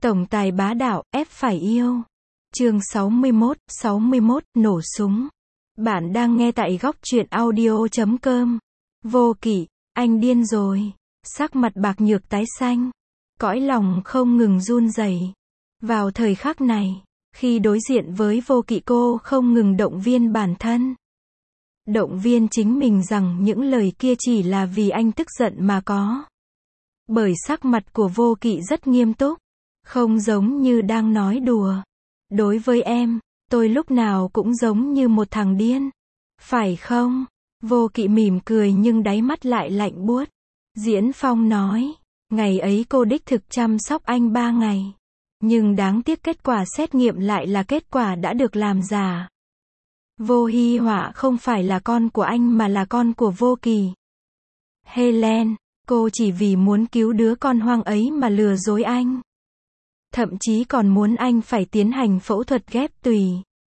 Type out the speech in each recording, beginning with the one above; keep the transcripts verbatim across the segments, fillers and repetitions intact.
Tổng tài bá đạo, ép phải yêu. Chương sáu mươi mốt, sáu mươi mốt, nổ súng. Bạn đang nghe tại góc truyện audio chấm com. Vô Kỵ, anh điên rồi. Sắc mặt Bạc Nhược tái xanh. Cõi lòng không ngừng run rẩy. Vào thời khắc này, khi đối diện với Vô Kỵ, cô không ngừng động viên bản thân. Động viên chính mình rằng những lời kia chỉ là vì anh tức giận mà có. Bởi sắc mặt của Vô Kỵ rất nghiêm túc. Không giống như đang nói đùa. Đối với em, tôi lúc nào cũng giống như một thằng điên. Phải không? Vô Kỵ mỉm cười nhưng đáy mắt lại lạnh buốt. Diễn Phong nói, ngày ấy cô đích thực chăm sóc anh ba ngày. Nhưng đáng tiếc kết quả xét nghiệm lại là kết quả đã được làm giả. Vô Hi Họa không phải là con của anh mà là con của Vô Kỳ. Helen, cô chỉ vì muốn cứu đứa con hoang ấy mà lừa dối anh. Thậm chí còn muốn anh phải tiến hành phẫu thuật ghép tùy.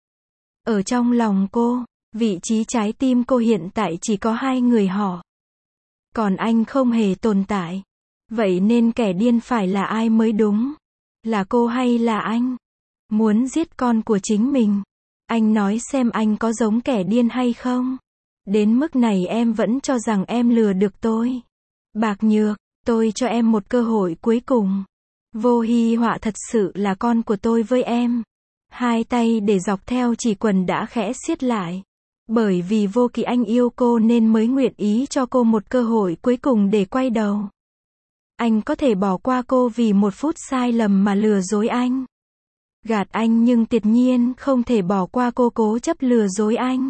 Ở trong lòng cô, vị trí trái tim cô hiện tại chỉ có hai người họ. Còn anh không hề tồn tại. Vậy nên kẻ điên phải là ai mới đúng? Là cô hay là anh? Muốn giết con của chính mình. Anh nói xem anh có giống kẻ điên hay không? Đến mức này em vẫn cho rằng em lừa được tôi. Bạc Nhược, tôi cho em một cơ hội cuối cùng. Vô Hi Họa thật sự là con của tôi với em. Hai tay để dọc theo chỉ quần đã khẽ siết lại. Bởi vì Vô Kỵ anh yêu cô nên mới nguyện ý cho cô một cơ hội cuối cùng để quay đầu. Anh có thể bỏ qua cô vì một phút sai lầm mà lừa dối anh. Gạt anh nhưng tuyệt nhiên không thể bỏ qua cô cố chấp lừa dối anh.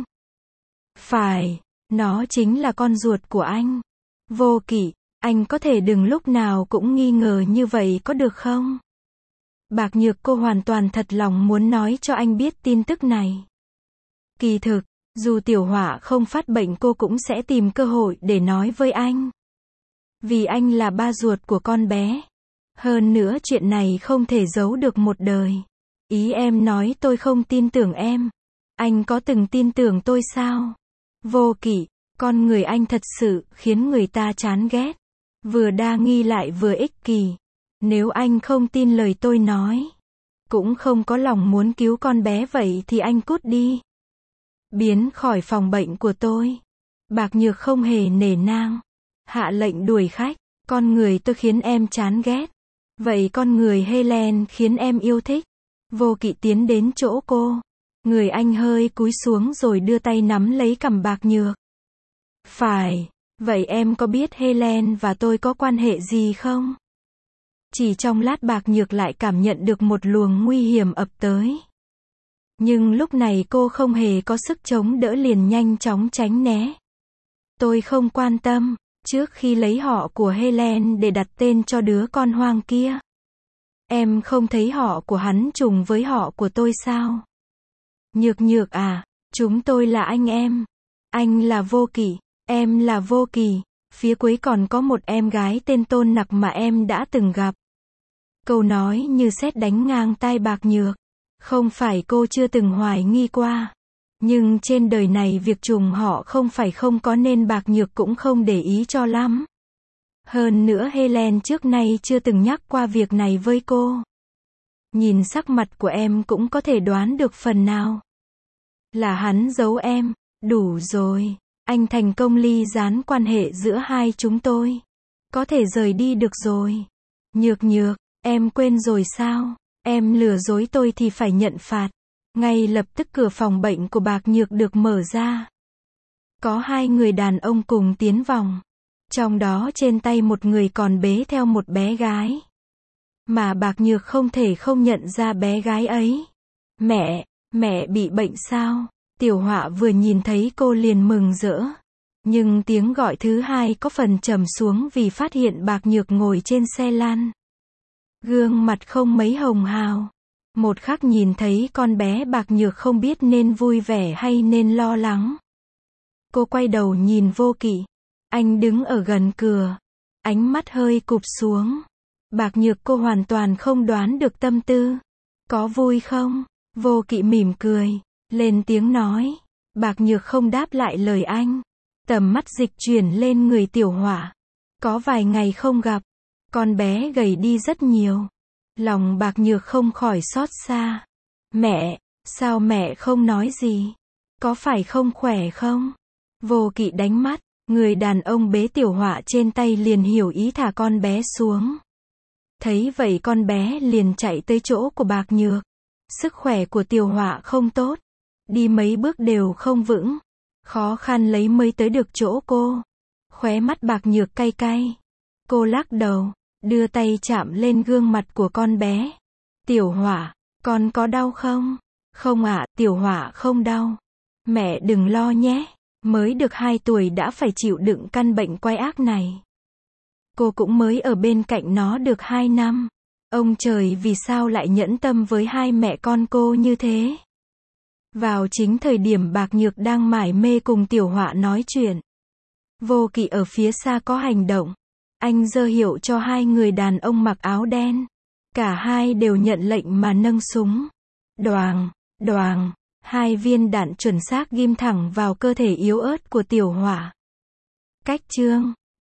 Phải, nó chính là con ruột của anh. Vô Kỵ, anh có thể đừng lúc nào cũng nghi ngờ như vậy có được không? Bạc Nhược, cô hoàn toàn thật lòng muốn nói cho anh biết tin tức này. Kỳ thực, dù Tiểu Họa không phát bệnh cô cũng sẽ tìm cơ hội để nói với anh. Vì anh là ba ruột của con bé. Hơn nữa chuyện này không thể giấu được một đời. Ý em nói tôi không tin tưởng em. Anh có từng tin tưởng tôi sao? Vô Kỵ, con người anh thật sự khiến người ta chán ghét. Vừa đa nghi lại vừa ích kỷ. Nếu anh không tin lời tôi nói, cũng không có lòng muốn cứu con bé vậy thì anh cút đi. Biến khỏi phòng bệnh của tôi. Bạc Nhược không hề nể nang. Hạ lệnh đuổi khách. Con người tôi khiến em chán ghét. Vậy con người Helen khiến em yêu thích. Vô Kỵ tiến đến chỗ cô. Người anh hơi cúi xuống rồi đưa tay nắm lấy cằm Bạc Nhược. Phải. Vậy em có biết Helen và tôi có quan hệ gì không? Chỉ trong lát Bạc Nhược lại cảm nhận được một luồng nguy hiểm ập tới. Nhưng lúc này cô không hề có sức chống đỡ liền nhanh chóng tránh né. Tôi không quan tâm, trước khi lấy họ của Helen để đặt tên cho đứa con hoang kia. Em không thấy họ của hắn trùng với họ của tôi sao? Nhược Nhược à, chúng tôi là anh em. Anh là Vô Kỵ. Em là Vô Kỳ, phía cuối còn có một em gái tên Tôn Nặc mà em đã từng gặp. Câu nói như sét đánh ngang tai Bạc Nhược. Không phải cô chưa từng hoài nghi qua. Nhưng trên đời này việc trùng họ không phải không có nên Bạc Nhược cũng không để ý cho lắm. Hơn nữa Helen trước nay chưa từng nhắc qua việc này với cô. Nhìn sắc mặt của em cũng có thể đoán được phần nào. Là hắn giấu em, đủ rồi. Anh thành công ly gián quan hệ giữa hai chúng tôi. Có thể rời đi được rồi. Nhược Nhược, em quên rồi sao? Em lừa dối tôi thì phải nhận phạt. Ngay lập tức cửa phòng bệnh của Bạc Nhược được mở ra. Có hai người đàn ông cùng tiến vòng. Trong đó trên tay một người còn bế theo một bé gái. Mà Bạc Nhược không thể không nhận ra bé gái ấy. Mẹ, mẹ bị bệnh sao? Tiểu Họa vừa nhìn thấy cô liền mừng rỡ. Nhưng tiếng gọi thứ hai có phần trầm xuống vì phát hiện Bạc Nhược ngồi trên xe lăn. Gương mặt không mấy hồng hào. Một khắc nhìn thấy con bé Bạc Nhược không biết nên vui vẻ hay nên lo lắng. Cô quay đầu nhìn Vô Kỵ. Anh đứng ở gần cửa. Ánh mắt hơi cụp xuống. Bạc Nhược, cô hoàn toàn không đoán được tâm tư. Có vui không? Vô Kỵ mỉm cười. Lên tiếng nói. Bạc Nhược không đáp lại lời anh. Tầm mắt dịch chuyển lên người Tiểu Họa. Có vài ngày không gặp. Con bé gầy đi rất nhiều. Lòng Bạc Nhược không khỏi xót xa. Mẹ, sao mẹ không nói gì? Có phải không khỏe không? Vô Kỵ đánh mắt, người đàn ông bế Tiểu Họa trên tay liền hiểu ý thả con bé xuống. Thấy vậy con bé liền chạy tới chỗ của Bạc Nhược. Sức khỏe của Tiểu Họa không tốt, đi mấy bước đều không vững, khó khăn lấy mới tới được chỗ cô. Khóe mắt Bạc Nhược cay cay. Cô lắc đầu, đưa tay chạm lên gương mặt của con bé. Tiểu Họa, con có đau không? Không ạ, Tiểu Họa không đau. Mẹ đừng lo nhé, mới được hai tuổi đã phải chịu đựng căn bệnh quái ác này. Cô cũng mới ở bên cạnh nó được hai năm. Ông trời vì sao lại nhẫn tâm với hai mẹ con cô như thế? Vào chính thời điểm Bạc Nhược đang mải mê cùng Tiểu Họa nói chuyện, Vô Kỵ ở phía xa có hành động. Anh giơ hiệu cho hai người đàn ông mặc áo đen. Cả hai đều nhận lệnh mà nâng súng. Đoàng, đoàng, hai viên đạn chuẩn xác ghim thẳng vào cơ thể yếu ớt của Tiểu Họa. Cách chương